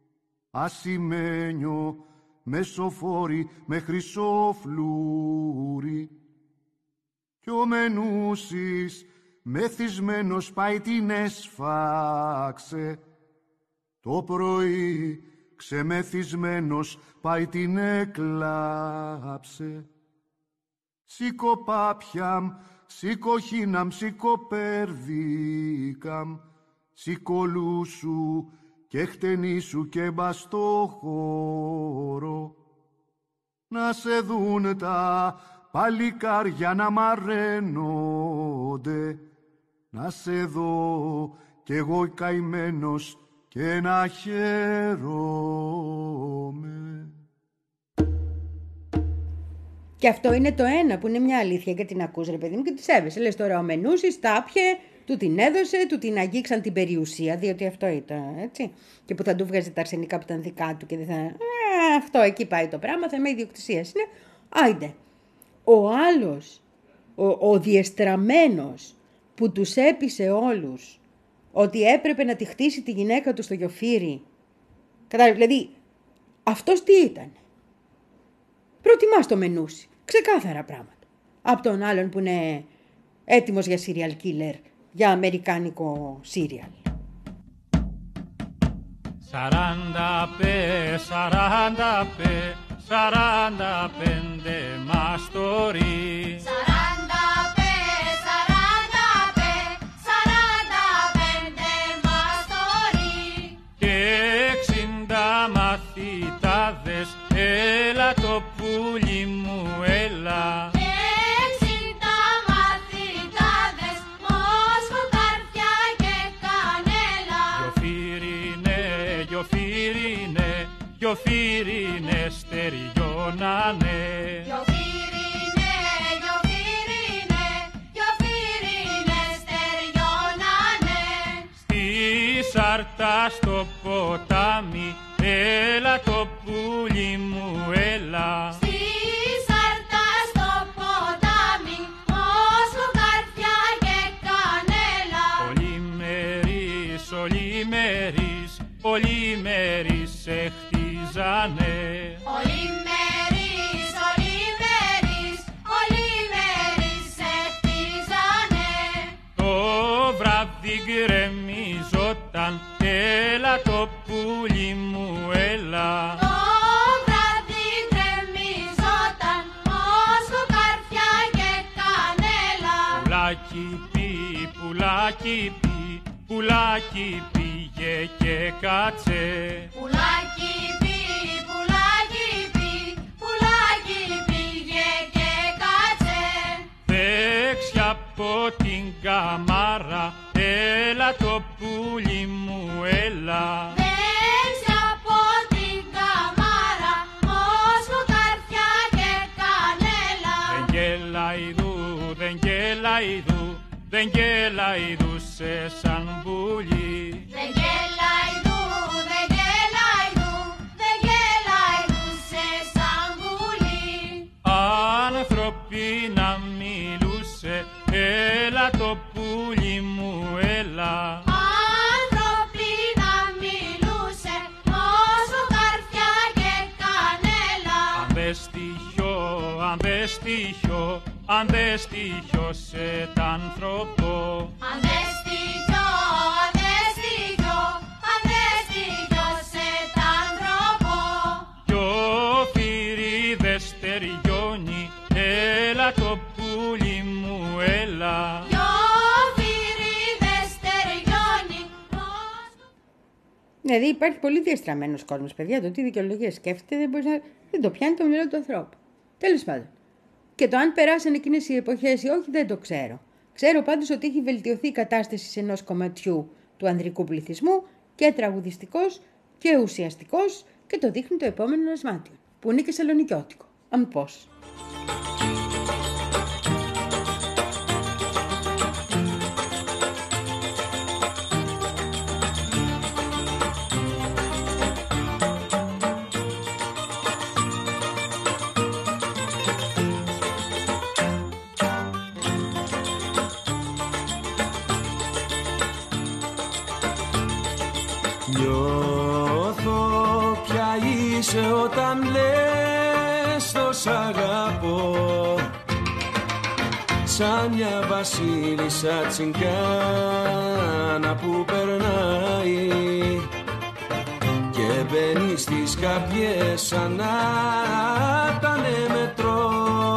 ασημένιο μεσοφόρη με χρυσό φλούρι. Κι ο Μενούσης μεθυσμένος πάει την έσφαξε, το πρωί ξεμεθυσμένος πάει την έκλαψε. Σήκω πάπιαμ, σήκω χίναμ, σήκω πέρδικαμ, σήκω λούσου και χτενίσου και μπα στο χώρο. Να σε δουν τα παλικάρια να μαραίνονται, να σε δω κι εγώ καημένος και να χαίρομαι. Και αυτό είναι το ένα που είναι μια αλήθεια και την ακούς ρε παιδί μου και τη σέβεσαι. Λες τώρα ο Μενούσης τα πιε, του την έδωσε, του την αγγίξαν την περιουσία, διότι αυτό ήταν έτσι. Και που θα του βγάζει τα αρσενικά που ήταν δικά του και δεν θα... Ε, αυτό εκεί πάει το πράγμα, θέμα ιδιοκτησίας είναι. Άιντε. Ο άλλος, ο, ο διεστραμμένος που τους έπεισε όλους ότι έπρεπε να τη χτίσει τη γυναίκα του στο γιοφύρι. Κατάλαβε, δηλαδή αυτός τι ήταν. Προτιμάς το Μενούσι. Ξεκάθαρα πράγματα. Από τον άλλον που είναι έτοιμος για serial killer, για αμερικάνικο serial. Σαράντα πέ, σαράντα πέ, σαράντα πέντε μαστορί. Σαράντα πέ, σαράντα πέ, σαράντα πέντε μαστορί. Και εξήντα μαθητάδες, έλα το πουλί μου, έλα. Εξήντα μαθητάδες, μόσχο, καρφιά και κανέλα. Γιοφύρινε, γιοφύρινε, γιοφύρινε, στεριώνανε. Γιοφύρινε, γιοφύρινε, γιοφύρινε, στεριώνανε. Στη σάρτα στο ποτάμι, έλα το πουλί μου, έλα. Στη σάρτα στο ποτάμι, μόσχο, καρφιά και κανέλα. Ολημερείς, ολημερείς, ολημερείς σε χτίζανε. Ολημερείς, ολημερείς, ολημερείς σε χτίζανε. Το βράδυ γκρεμιζόταν, έλα το πουλί μου, έλα. Το βράδυ γκρεμιζόταν, μόσχο, καρφιά και κανέλα. Πουλάκι πει, πουλάκι πει, πουλάκι πήγε και κάτσε. Πουλάκι πει, πουλάκι πει, πουλάκι πήγε και κάτσε. Δεξιά από την καμάρα, έλα το πουλί μου, έλα. Δεξιά από την καμάρα, μόσχο, καρφιά και κανέλα. Δεν γελαϊδού, δεν γελαϊδού, δεν γελαϊδούσε σαν πουλί. Δεν γελαϊδού, δεν γελαϊδού, δεν γελαϊδούσε σαν πουλί. Άνθρωποι να μιλούσε, έλα το πουλί μου, έλα. έλα. Άνθρωποι να μιλούσε, τόσο καρφιά και κανέλα. Αν δε στοιχιώ, αν δε στοιχιώ, αν δε στοιχιώ σε τ' άνθρωπο. Αν δε στοιχιώ, αν δε στοιχιώ, αν δε στοιχιώ σε τ' άνθρωπο. Κι ο φυρίδες στεριώνει, έλα το πουλί μου, έλα. Κι ο φυρίδες στεριώνει. Δηλαδή υπάρχει πολύ διαστραμμένος κόσμος, παιδιά. Το τι δικαιολογία σκέφτεται δεν, μπορείς να... δεν το πιάνει το μυαλό του ανθρώπου. Τέλος πάντων. Και το αν περάσαν εκείνες οι εποχές ή όχι δεν το ξέρω. Ξέρω πάντως ότι έχει βελτιωθεί η κατάσταση ενός κομματιού του ανδρικού πληθυσμού και τραγουδιστικός και ουσιαστικός και το δείχνει το επόμενο νοσμάτιο, που είναι και σαλονικιώτικο. Αν πώς. Νιώθω πια είσαι όταν λες το σ' αγαπώ, σαν μια βασίλισσα τσιγκάνα που περνάει και μπαίνει στις καρδιές σαν να ήταν μετρό,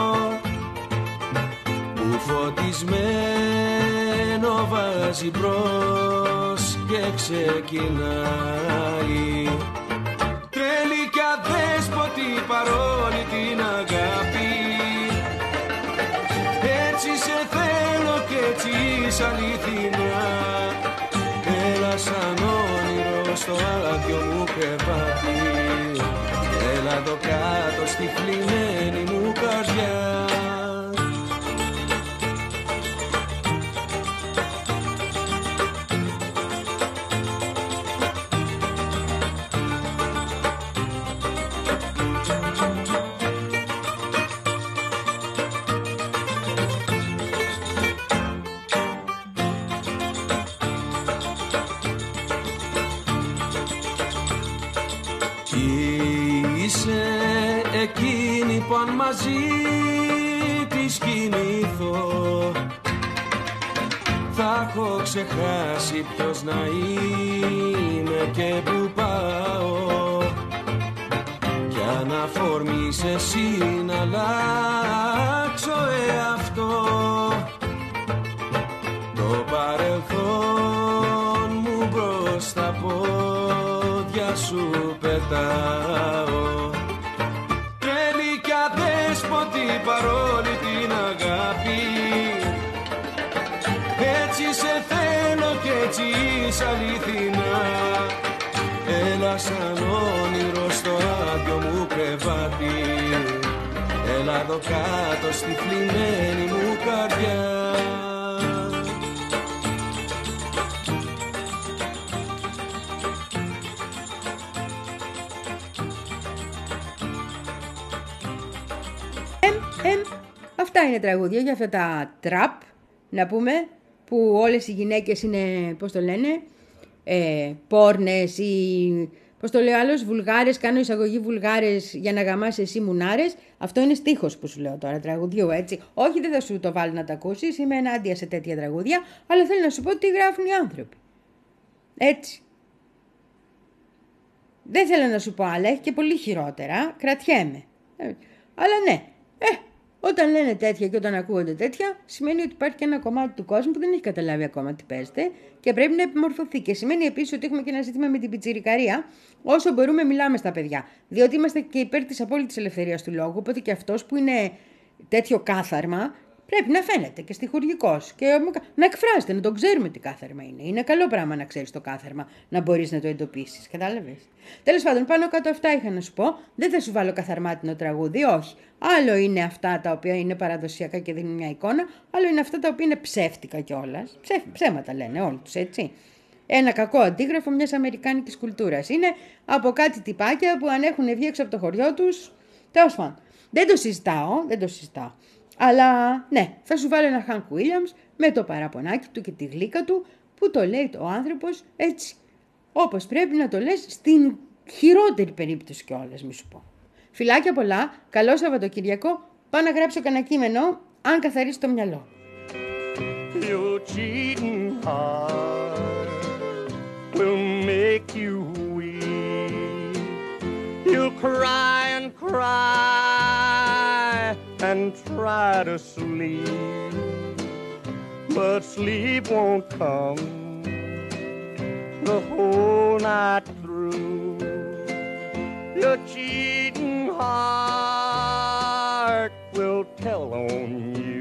που φωτισμένο βάζει μπρος και ξεκινάει. Τρέλη κι αδέσποτη παρόλη την αγάπη, έτσι σε θέλω κι έτσι είσαι αληθινά. Έλα σαν όνειρο στο άδειο μου κρεβάτι, έλα εδώ κάτω στη θλιμμένη μου καρδιά. Είσαι εκείνη που αν μαζί της κοιμηθώ θα έχω ξεχάσει ποιος να είμαι και που πάω, κι αν αφορμή σε εσύ να αλλάξω εαυτό, το παρελθόν μου μπρος στα πόδια σου πετάω. Τρέλη κι αδέσποτη παρόλη την αγάπη, έτσι σε θέλω κι έτσι είσαι αληθινά. Έλα σαν όνειρο στο άδειο μου κρεβάτι, έλα εδώ κάτω στη θλιμμένη μου καρδιά. Αυτά είναι τραγούδια για αυτά τα τραπ, να πούμε, που όλες οι γυναίκες είναι, πώς το λένε, ε, πόρνες ή, πώς το λέει άλλος, βουλγάρες, κάνω εισαγωγή βουλγάρες για να γαμάς εσύ μουνάρες. Αυτό είναι στίχος που σου λέω τώρα, τραγουδιού, έτσι. Όχι, δεν θα σου το βάλω να τα ακούσεις, είμαι ενάντια σε τέτοια τραγούδια, αλλά θέλω να σου πω τι γράφουν οι άνθρωποι. Έτσι. Δεν θέλω να σου πω άλλα, έχει και πολύ χειρότερα, κρατιέμαι. Ε, αλλά ναι, ε, όταν λένε τέτοια και όταν ακούγονται τέτοια, σημαίνει ότι υπάρχει και ένα κομμάτι του κόσμου που δεν έχει καταλάβει ακόμα τι παίζεται και πρέπει να επιμορφωθεί. Και σημαίνει επίσης ότι έχουμε και ένα ζήτημα με την πιτσιρικαρία. Όσο μπορούμε, μιλάμε στα παιδιά. Διότι είμαστε και υπέρ της απόλυτης ελευθερίας του λόγου. Οπότε και αυτός που είναι τέτοιο κάθαρμα πρέπει να φαίνεται και στιχουργικός. Και να εκφράζεται, να τον ξέρουμε τι κάθαρμα είναι. Είναι καλό πράγμα να ξέρεις το κάθαρμα, να μπορείς να το εντοπίσεις. Κατάλαβες. Τέλος πάντων, πάνω κάτω αυτά είχα να σου πω. Δεν θα σου βάλω καθαρμάτινο τραγούδι, όχι. Άλλο είναι αυτά τα οποία είναι παραδοσιακά και δίνουν μια εικόνα, άλλο είναι αυτά τα οποία είναι ψεύτικα κιόλας. Ψε, ψέματα λένε όλοι τους, έτσι. Ένα κακό αντίγραφο μιας αμερικάνικης κουλτούρας. Είναι από κάτι τυπάκια που αν έχουν βγει έξω από το χωριό τους. Τέλος πάντων. Δεν το συζητάω, δεν το συζητάω. Αλλά ναι, θα σου βάλω ένα Hank Williams με το παραπονάκι του και τη γλύκα του που το λέει ο άνθρωπος έτσι, όπως πρέπει να το λες στην χειρότερη περίπτωση κιόλας, μη σου πω. Φιλάκια πολλά, καλό Σαββατοκυριακό, πάω να γράψω κανένα κείμενο, αν καθαρίσει το μυαλό. Your cheating heart will make you weep. You'll cry and cry and try to sleep, but sleep won't come the whole night through. Your cheating heart will tell on you.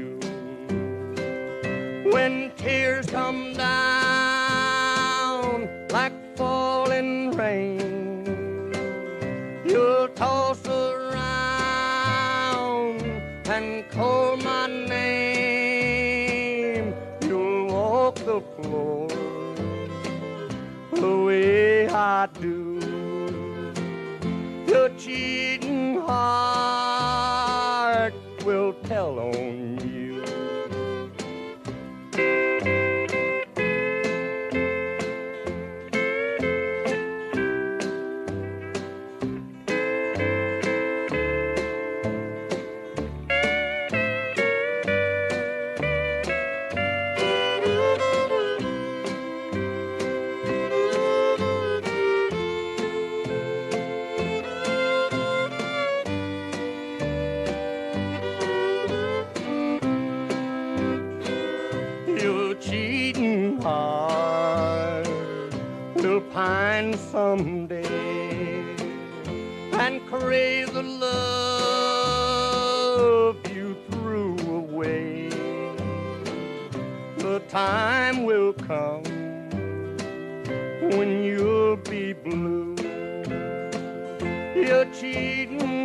When tears come down like falling rain, you'll toss around and call my name. You'll walk the floor the way I do. Your cheating heart will tell on you. Pine someday and crave the love you threw away. The time will come when you'll be blue. Your cheating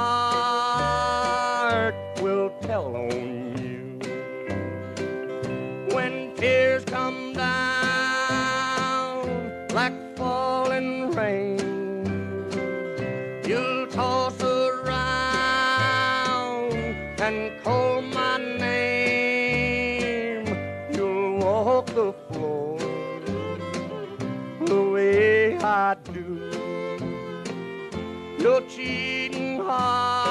heart will tell on you. When tears come down like falling rain, you'll toss around and call my name. You'll walk the floor the way I do. Your cheating heart